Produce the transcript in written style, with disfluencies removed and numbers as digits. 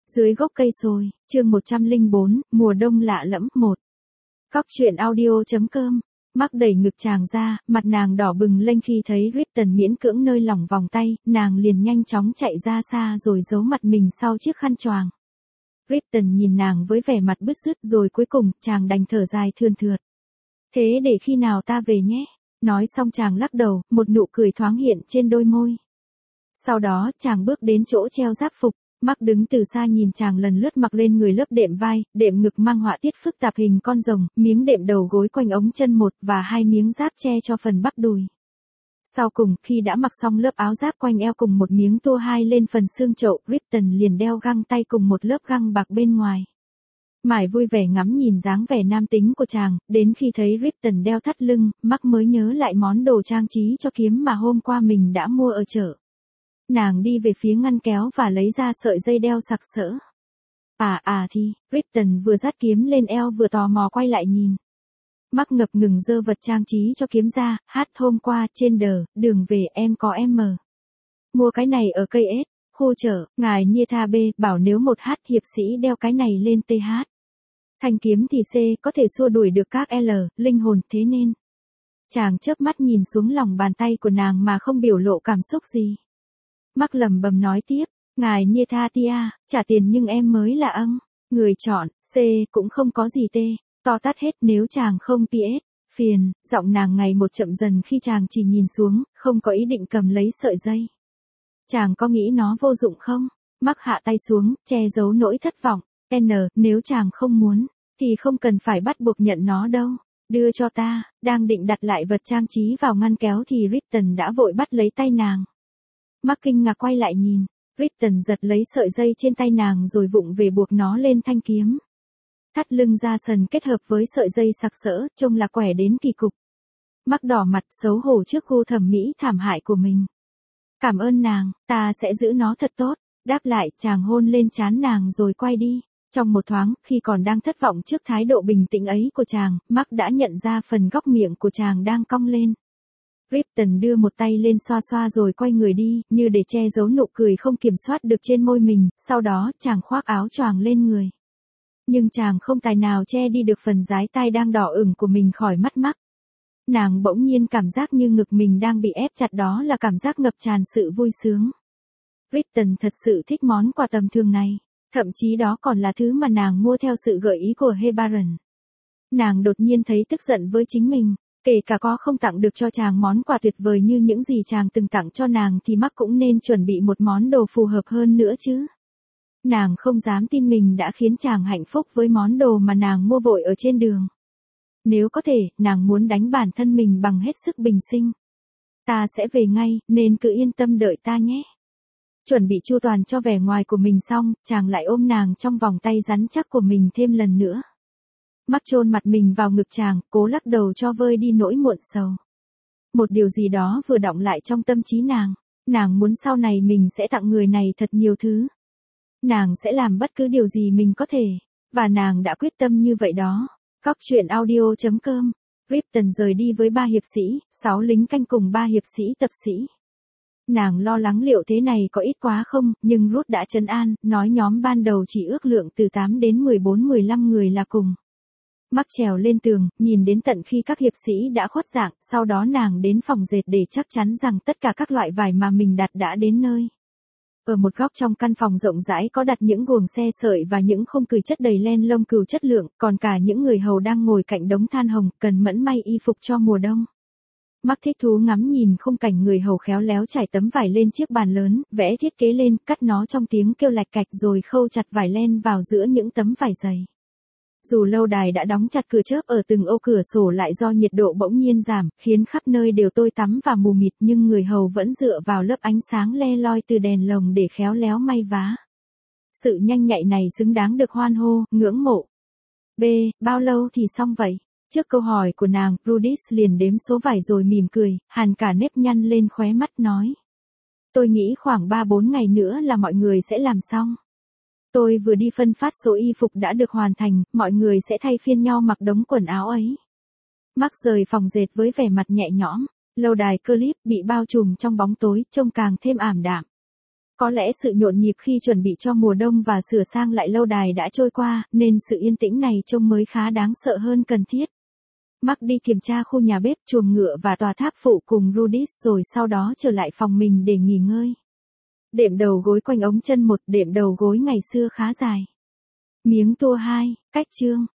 Dưới gốc cây sồi, chương 104, mùa đông lạ lẫm 1. Cóc truyện audio.com. Mark đẩy ngực chàng ra, mặt nàng đỏ bừng lên khi thấy Ripton miễn cưỡng nới lỏng vòng tay, nàng liền nhanh chóng chạy ra xa rồi giấu mặt mình sau chiếc khăn choàng. Ripton nhìn nàng với vẻ mặt bứt rứt rồi cuối cùng chàng đành thở dài thườn thượt. Thế để khi nào ta về nhé? Nói xong chàng lắc đầu, một nụ cười thoáng hiện trên đôi môi. Sau đó chàng bước đến chỗ treo giáp phục. Mark đứng từ xa nhìn chàng lần lướt mặc lên người lớp đệm vai, đệm ngực mang họa tiết phức tạp hình con rồng, miếng đệm đầu gối quanh ống chân một và 2 miếng giáp che cho phần bắp đùi. Sau cùng, khi đã mặc xong lớp áo giáp quanh eo cùng một miếng tua 2 lên phần xương chậu, Ripton liền đeo găng tay cùng một lớp găng bạc bên ngoài. Mải vui vẻ ngắm nhìn dáng vẻ nam tính của chàng, đến khi thấy Ripton đeo thắt lưng, Mark mới nhớ lại món đồ trang trí cho kiếm mà hôm qua mình đã mua ở chợ. Nàng đi về phía ngăn kéo và lấy ra sợi dây đeo sặc sỡ. Thì, Ripton vừa dắt kiếm lên eo vừa tò mò quay lại nhìn. Mark ngập ngừng giơ vật trang trí cho kiếm ra, hôm qua, trên đường về em có M. Mua cái này ở cây S, khu chợ, ngài Nhietha B bảo nếu một hiệp sĩ đeo cái này lên TH. Thanh kiếm thì C, có thể xua đuổi được các L, linh hồn, thế nên. Chàng chớp mắt nhìn xuống lòng bàn tay của nàng mà không biểu lộ cảm xúc gì. Mark lẩm bẩm nói tiếp, ngài Nhietha Tia, trả tiền nhưng em mới là âng. Người chọn, C, cũng không có gì T, to tát hết nếu chàng không PS, phiền, giọng nàng ngày một chậm dần khi chàng chỉ nhìn xuống, không có ý định cầm lấy sợi dây. Chàng có nghĩ nó vô dụng không? Mark hạ tay xuống, che giấu nỗi thất vọng, nếu chàng không muốn, thì không cần phải bắt buộc nhận nó đâu. Đưa cho ta, đang định đặt lại vật trang trí vào ngăn kéo thì Ripton đã vội bắt lấy tay nàng. Mark kinh ngạc quay lại nhìn, Ripton giật lấy sợi dây trên tay nàng rồi vụng về buộc nó lên thanh kiếm. Thắt lưng da sần kết hợp với sợi dây sặc sỡ, trông là quẻ đến kỳ cục. Mark đỏ mặt xấu hổ trước gu thẩm mỹ thảm hại của mình. Cảm ơn nàng, ta sẽ giữ nó thật tốt. Đáp lại, chàng hôn lên trán nàng rồi quay đi. Trong một thoáng, khi còn đang thất vọng trước thái độ bình tĩnh ấy của chàng, Mark đã nhận ra phần góc miệng của chàng đang cong lên. Ripton đưa một tay lên xoa xoa rồi quay người đi, như để che giấu nụ cười không kiểm soát được trên môi mình, sau đó chàng khoác áo choàng lên người. Nhưng chàng không tài nào che đi được phần dái tai đang đỏ ửng của mình khỏi mắt Mark. Nàng bỗng nhiên cảm giác như ngực mình đang bị ép chặt, đó là cảm giác ngập tràn sự vui sướng. Ripton thật sự thích món quà tầm thường này, thậm chí đó còn là thứ mà nàng mua theo sự gợi ý của Hebaron. Nàng đột nhiên thấy tức giận với chính mình. Kể cả có không tặng được cho chàng món quà tuyệt vời như những gì chàng từng tặng cho nàng thì Mark cũng nên chuẩn bị một món đồ phù hợp hơn nữa chứ. Nàng không dám tin mình đã khiến chàng hạnh phúc với món đồ mà nàng mua vội ở trên đường. Nếu có thể, nàng muốn đánh bản thân mình bằng hết sức bình sinh. Ta sẽ về ngay, nên cứ yên tâm đợi ta nhé. Chuẩn bị chu toàn cho vẻ ngoài của mình xong, chàng lại ôm nàng trong vòng tay rắn chắc của mình thêm lần nữa. Mark chôn mặt mình vào ngực chàng, cố lắc đầu cho vơi đi nỗi muộn sầu. Một điều gì đó vừa đọng lại trong tâm trí nàng muốn sau này mình sẽ tặng người này thật nhiều thứ. Nàng sẽ làm bất cứ điều gì mình có thể, và nàng đã quyết tâm như vậy đó. Cóc truyện audio.com. Ripton rời đi với 3 hiệp sĩ, 6 lính canh cùng 3 hiệp sĩ tập sĩ. Nàng lo lắng liệu thế này có ít quá không, nhưng Ruth đã trấn an, nói nhóm ban đầu chỉ ước lượng từ 8 đến 14-15 người là cùng. Mark trèo lên tường, nhìn đến tận khi các hiệp sĩ đã khuất dạng, sau đó nàng đến phòng dệt để chắc chắn rằng tất cả các loại vải mà mình đặt đã đến nơi. Ở một góc trong căn phòng rộng rãi có đặt những guồng xe sợi và những khung cừu chất đầy len lông cừu chất lượng, còn cả những người hầu đang ngồi cạnh đống than hồng, cần mẫn may y phục cho mùa đông. Mark thích thú ngắm nhìn khung cảnh người hầu khéo léo trải tấm vải lên chiếc bàn lớn, vẽ thiết kế lên, cắt nó trong tiếng kêu lạch cạch rồi khâu chặt vải len vào giữa những tấm vải dày. Dù lâu đài đã đóng chặt cửa chớp ở từng ô cửa sổ lại do nhiệt độ bỗng nhiên giảm, khiến khắp nơi đều tối tăm và mù mịt, nhưng người hầu vẫn dựa vào lớp ánh sáng le loi từ đèn lồng để khéo léo may vá. Sự nhanh nhạy này xứng đáng được hoan hô, ngưỡng mộ. Bao lâu thì xong vậy? Trước câu hỏi của nàng, Rudis liền đếm số vải rồi mỉm cười, hằn cả nếp nhăn lên khóe mắt nói. Tôi nghĩ khoảng 3-4 ngày nữa là mọi người sẽ làm xong. Tôi vừa đi phân phát số y phục đã được hoàn thành, mọi người sẽ thay phiên nhau mặc đống quần áo ấy. Mark rời phòng dệt với vẻ mặt nhẹ nhõm, lâu đài Clip bị bao trùm trong bóng tối, trông càng thêm ảm đạm. Có lẽ sự nhộn nhịp khi chuẩn bị cho mùa đông và sửa sang lại lâu đài đã trôi qua, nên sự yên tĩnh này trông mới khá đáng sợ hơn cần thiết. Mark đi kiểm tra khu nhà bếp, chuồng ngựa và tòa tháp phụ cùng Rudis rồi sau đó trở lại phòng mình để nghỉ ngơi. Đệm đầu gối quanh ống chân một, đệm đầu gối ngày xưa khá dài. Miếng tua 2, cách chương.